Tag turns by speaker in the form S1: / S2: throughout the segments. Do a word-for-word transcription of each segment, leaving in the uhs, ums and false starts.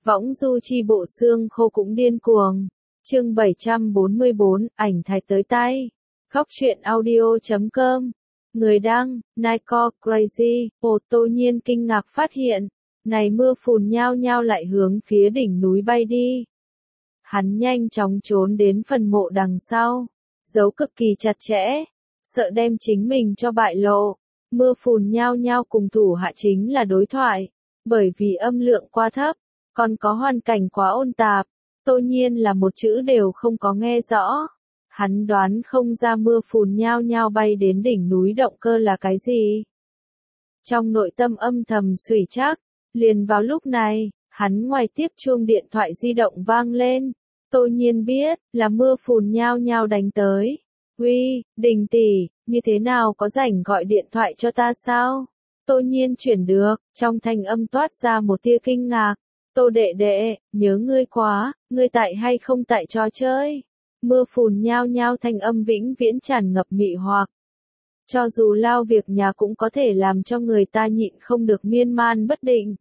S1: Võng du chi bộ xương khô cũng điên cuồng. Chương bảy trăm bốn mươi bốn, ảnh thạch tới tay. Khóc chuyện audio chấm com. Người đăng, Nico Crazy, Ồ Tô Nhiên kinh ngạc phát hiện. Này mưa phùn nhao nhao lại hướng phía đỉnh núi bay đi. Hắn nhanh chóng trốn đến phần mộ đằng sau. Giấu cực kỳ chặt chẽ. Sợ đem chính mình cho bại lộ. Mưa phùn nhao nhao cùng thủ hạ chính là đối thoại. Bởi vì âm lượng quá thấp. Còn có hoàn cảnh quá ôn tạp, Tô Nhiên là một chữ đều không có nghe rõ. Hắn đoán không ra mưa phùn nhao nhao bay đến đỉnh núi động cơ là cái gì. Trong nội tâm âm thầm suy chắc, liền vào lúc này, hắn ngoài tiếp chuông điện thoại di động vang lên. Tô Nhiên biết, là mưa phùn nhao nhao đánh tới. Uy, Đình tỷ, như thế nào có rảnh gọi điện thoại cho ta sao? Tô Nhiên chuyển được, trong thanh âm toát ra một tia kinh ngạc. Tô đệ đệ, nhớ ngươi quá, ngươi tại hay không tại trò chơi. Mưa phùn nhao nhao thanh âm vĩnh viễn tràn ngập mị hoặc. Cho dù lao việc nhà cũng có thể làm cho người ta nhịn không được miên man bất định.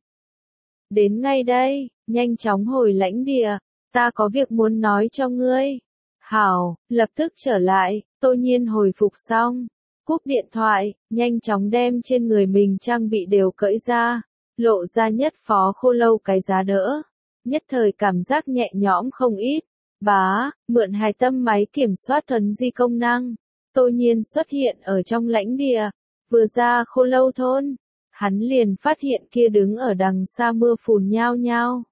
S1: Đến ngay đây, nhanh chóng hồi lãnh địa, ta có việc muốn nói cho ngươi. Hảo, lập tức trở lại, Tô Nhiên hồi phục xong. Cúp điện thoại, nhanh chóng đem trên người mình trang bị đều cởi ra. Lộ ra nhất phó khô lâu cái giá đỡ. Nhất thời cảm giác nhẹ nhõm không ít. Bá, mượn hài tâm máy kiểm soát thuần di công năng. Tô Nhiên xuất hiện ở trong lãnh địa. Vừa ra khô lâu thôn. Hắn liền phát hiện kia đứng ở đằng xa mưa phùn nhao nhao.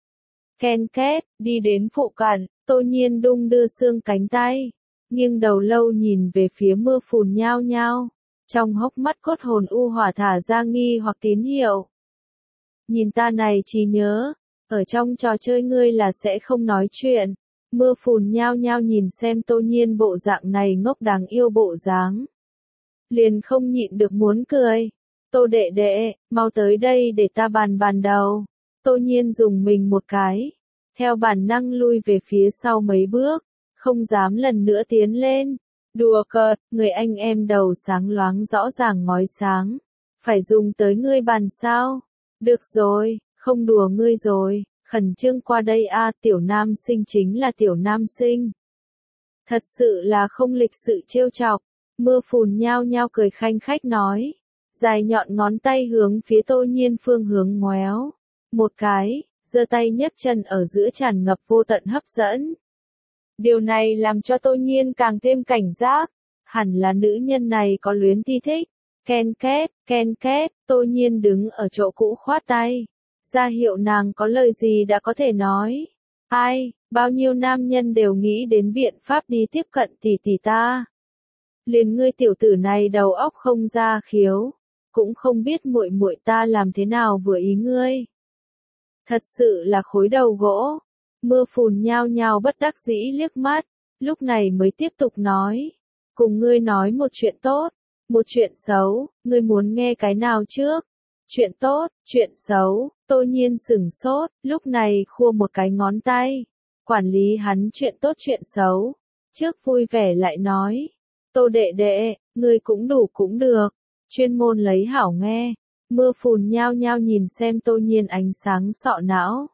S1: Ken két, đi đến phụ cận, Tô Nhiên đung đưa xương cánh tay. Nghiêng đầu lâu nhìn về phía mưa phùn nhao nhao. Trong hốc mắt cốt hồn u hỏa thả ra nghi hoặc tín hiệu. Nhìn ta này trí nhớ, ở trong trò chơi ngươi là sẽ không nói chuyện. Mưa phùn nhao nhao nhìn xem Tô Nhiên bộ dạng này ngốc đáng yêu bộ dáng. Liền không nhịn được muốn cười. Tô đệ đệ, mau tới đây để ta bàn bàn đầu. Tô Nhiên dùng mình một cái. Theo bản năng lui về phía sau mấy bước. Không dám lần nữa tiến lên. Đùa cợt, người anh em đầu sáng loáng rõ ràng ngói sáng. Phải dùng tới ngươi bàn sao? Được rồi, không đùa ngươi rồi, khẩn trương qua đây a, tiểu nam sinh chính là tiểu nam sinh. Thật sự là không lịch sự trêu chọc, mưa phùn nhao nhao cười khanh khách nói. Dài nhọn ngón tay hướng phía Tô Nhiên phương hướng ngoéo. Một cái, giơ tay nhấc chân ở giữa tràn ngập vô tận hấp dẫn. Điều này làm cho Tô Nhiên càng thêm cảnh giác, hẳn là nữ nhân này có luyến thi thích. Ken két, ken két, Tô Nhiên đứng ở chỗ cũ khoát tay. Ra hiệu nàng có lời gì đã có thể nói. Ai, bao nhiêu nam nhân đều nghĩ đến biện pháp đi tiếp cận tỷ tỷ ta. Liền ngươi tiểu tử này đầu óc không ra khiếu, cũng không biết muội muội ta làm thế nào vừa ý ngươi. Thật sự là khối đầu gỗ. Mưa phùn nhao nhao bất đắc dĩ liếc mắt, lúc này mới tiếp tục nói. Cùng ngươi nói một chuyện tốt. Một chuyện xấu, ngươi muốn nghe cái nào trước? Chuyện tốt, chuyện xấu, Tô Nhiên sửng sốt, lúc này khua một cái ngón tay. Quản lý hắn chuyện tốt chuyện xấu. Trước vui vẻ lại nói. Tô đệ đệ, ngươi cũng đủ cũng được. Chuyên môn lấy hảo nghe. Mưa phùn nhao nhao nhìn xem Tô Nhiên ánh sáng sọ não.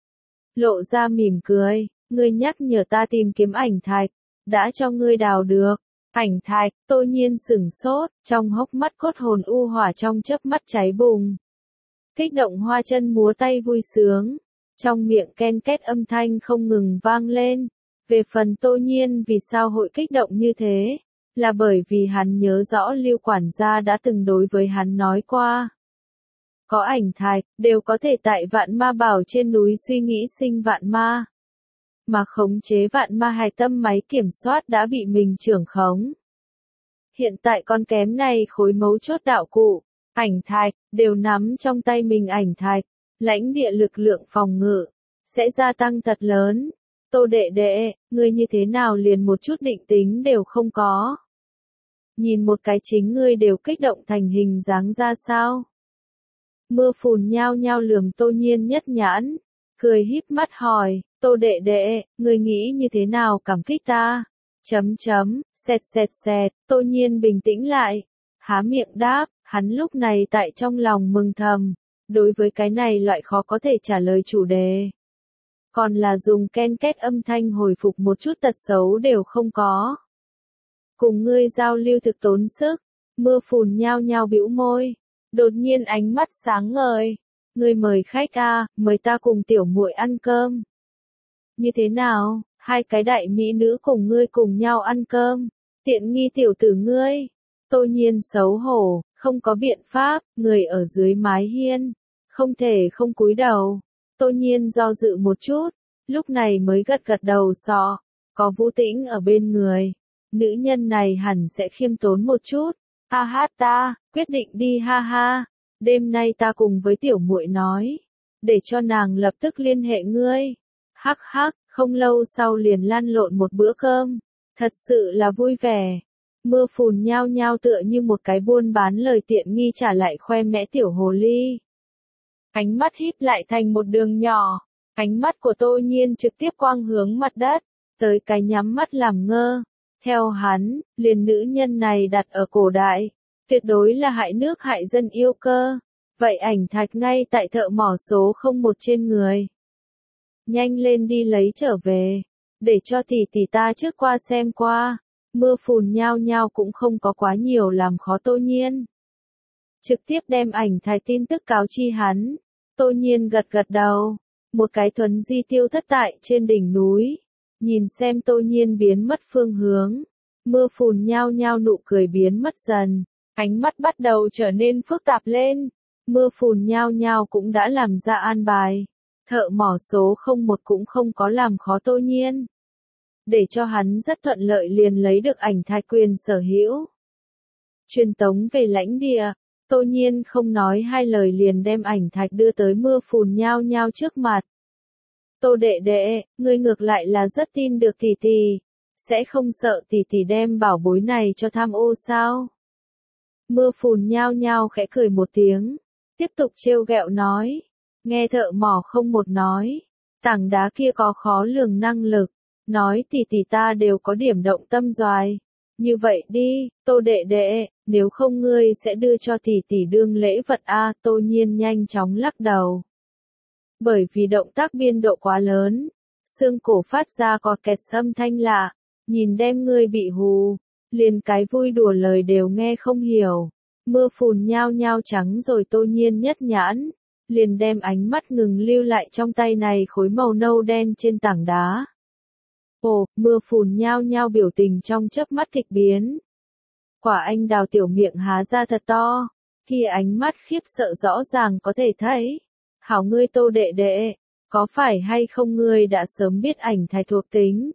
S1: Lộ ra mỉm cười, ngươi nhắc nhở ta tìm kiếm ảnh thạch. Đã cho ngươi đào được. Ảnh thạch, Tô Nhiên sửng sốt, trong hốc mắt cốt hồn u hỏa trong chớp mắt cháy bùng. Kích động hoa chân múa tay vui sướng, trong miệng ken két âm thanh không ngừng vang lên. Về phần Tô Nhiên vì sao hội kích động như thế, là bởi vì hắn nhớ rõ Lưu quản gia đã từng đối với hắn nói qua. Có ảnh thạch, đều có thể tại vạn ma bảo trên núi suy nghĩ sinh vạn ma. Mà khống chế vạn ma hài tâm máy kiểm soát đã bị mình trưởng khống. Hiện tại con kém này khối mấu chốt đạo cụ, ảnh thạch, đều nắm trong tay mình ảnh thạch, lãnh địa lực lượng phòng ngự, sẽ gia tăng thật lớn. Tô đệ đệ, ngươi như thế nào liền một chút định tính đều không có. Nhìn một cái chính ngươi đều kích động thành hình dáng ra sao. Mưa phùn nhao nhao lườm Tô Nhiên nhất nhãn, cười híp mắt hỏi. Tô đệ đệ, ngươi nghĩ như thế nào cảm kích ta? Chấm chấm, sẹt sẹt sẹt, Tô Nhiên bình tĩnh lại. Há miệng đáp, hắn lúc này tại trong lòng mừng thầm. đối với cái này loại khó có thể trả lời chủ đề. Còn là dùng ken két âm thanh hồi phục một chút tật xấu đều không có. Cùng ngươi giao lưu thực tốn sức, mưa phùn nhao nhao bĩu môi, đột nhiên ánh mắt sáng ngời. Ngươi mời khách à, mời ta cùng tiểu muội ăn cơm. Như thế nào, hai cái đại mỹ nữ cùng ngươi cùng nhau ăn cơm, tiện nghi tiểu tử ngươi. Tô Nhiên xấu hổ, không có biện pháp, người ở dưới mái hiên, không thể không cúi đầu. Tô Nhiên do dự một chút, lúc này mới gật gật đầu sọ, có Vũ Tĩnh ở bên người. Nữ nhân này hẳn sẽ khiêm tốn một chút. Ha ha ta, quyết định đi ha ha. Đêm nay ta cùng với tiểu muội nói, để cho nàng lập tức liên hệ ngươi. Hắc hắc, không lâu sau liền lăn lộn một bữa cơm. Thật sự là vui vẻ. Mưa phùn nhao nhao tựa như một cái buôn bán lời tiện nghi trả lại khoe mẽ tiểu hồ ly. Ánh mắt híp lại thành một đường nhỏ. Ánh mắt của Tô Nhiên trực tiếp quang hướng mặt đất, tới cái nhắm mắt làm ngơ. Theo hắn, liền nữ nhân này đặt ở cổ đại, tuyệt đối là hại nước hại dân yêu cơ. Vậy ảnh thạch ngay tại thợ mỏ số không một trên người. Nhanh lên đi lấy trở về, để cho tỷ tỷ ta trước qua xem qua. Mưa phùn nhao nhao cũng không có quá nhiều làm khó Tô Nhiên. Trực tiếp đem ảnh thạch tin tức cáo chi hắn. Tô Nhiên gật gật đầu, một cái thuấn di tiêu thất tại trên đỉnh núi. Nhìn xem Tô Nhiên biến mất phương hướng, mưa phùn nhao nhao nụ cười biến mất dần, ánh mắt bắt đầu trở nên phức tạp lên. Mưa phùn nhao nhao cũng đã làm ra an bài, thợ mỏ số không một cũng không có làm khó Tô Nhiên, để cho hắn rất thuận lợi liền lấy được ảnh thạch quyền sở hữu. Truyền tống về lãnh địa, Tô Nhiên không nói hai lời liền đem ảnh thạch đưa tới mưa phùn nhao nhao trước mặt. Tô đệ đệ, ngươi ngược lại là rất tin được tỷ tỷ, sẽ không sợ tỷ tỷ đem bảo bối này cho tham ô sao? Mưa phùn nhao nhao khẽ cười một tiếng, tiếp tục trêu ghẹo nói, nghe thợ mỏ không một nói, tảng đá kia có khó lường năng lực, nói tỷ tỷ ta đều có điểm động tâm doài. Như vậy đi, Tô đệ đệ, nếu không ngươi sẽ đưa cho tỷ tỷ đương lễ vật a. Tô Nhiên nhanh chóng lắc đầu. Bởi vì động tác biên độ quá lớn, xương cổ phát ra cọt kẹt âm thanh lạ, nhìn đem ngươi bị hù, liền cái vui đùa lời đều nghe không hiểu. Mưa phùn nhao nhao trắng rồi Tô Nhiên nhất nhãn, liền đem ánh mắt ngừng lưu lại trong tay này khối màu nâu đen trên tảng đá. Ồ, mưa phùn nhao nhao biểu tình trong chớp mắt kịch biến. Quả anh đào tiểu miệng há ra thật to, kia ánh mắt khiếp sợ rõ ràng có thể thấy. Hảo ngươi Tô đệ đệ, có phải hay không ngươi đã sớm biết ảnh thạch thuộc tính?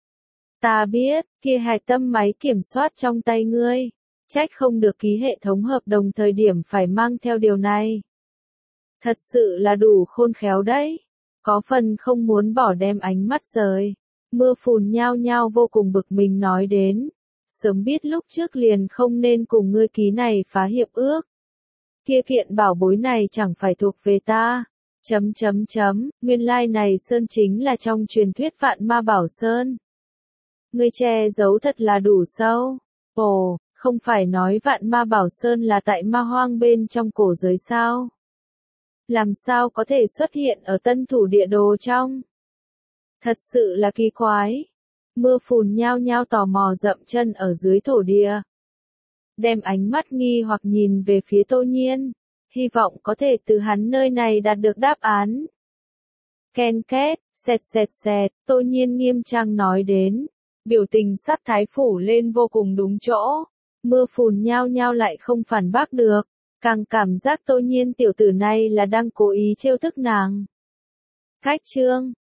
S1: Ta biết, kia hạch tâm máy kiểm soát trong tay ngươi, trách không được ký hệ thống hợp đồng thời điểm phải mang theo điều này. Thật sự là đủ khôn khéo đấy, có phần không muốn bỏ đem ánh mắt rời. Mưa phùn nhao nhao vô cùng bực mình nói đến, sớm biết lúc trước liền không nên cùng ngươi ký này phá hiệp ước. Kia kiện bảo bối này chẳng phải thuộc về ta. Chấm chấm chấm, nguyên lai này Sơn chính là trong truyền thuyết Vạn Ma Bảo Sơn. Ngươi che giấu thật là đủ sâu. Ồ, không phải nói Vạn Ma Bảo Sơn là tại ma hoang bên trong cổ giới sao? Làm sao có thể xuất hiện ở tân thủ địa đồ trong? Thật sự là kỳ quái. Mưa phùn nhao nhao tò mò dậm chân ở dưới thổ địa. Đem ánh mắt nghi hoặc nhìn về phía Tô Nhiên, hy vọng có thể từ hắn nơi này đạt được đáp án. Ken két, sẹt sẹt sẹt, Tô Nhiên nghiêm trang nói đến, biểu tình sắc thái phủ lên vô cùng đúng chỗ. Mưa phùn nhao nhao lại không phản bác được, càng cảm giác Tô Nhiên tiểu tử này là đang cố ý trêu thức nàng. Cách chương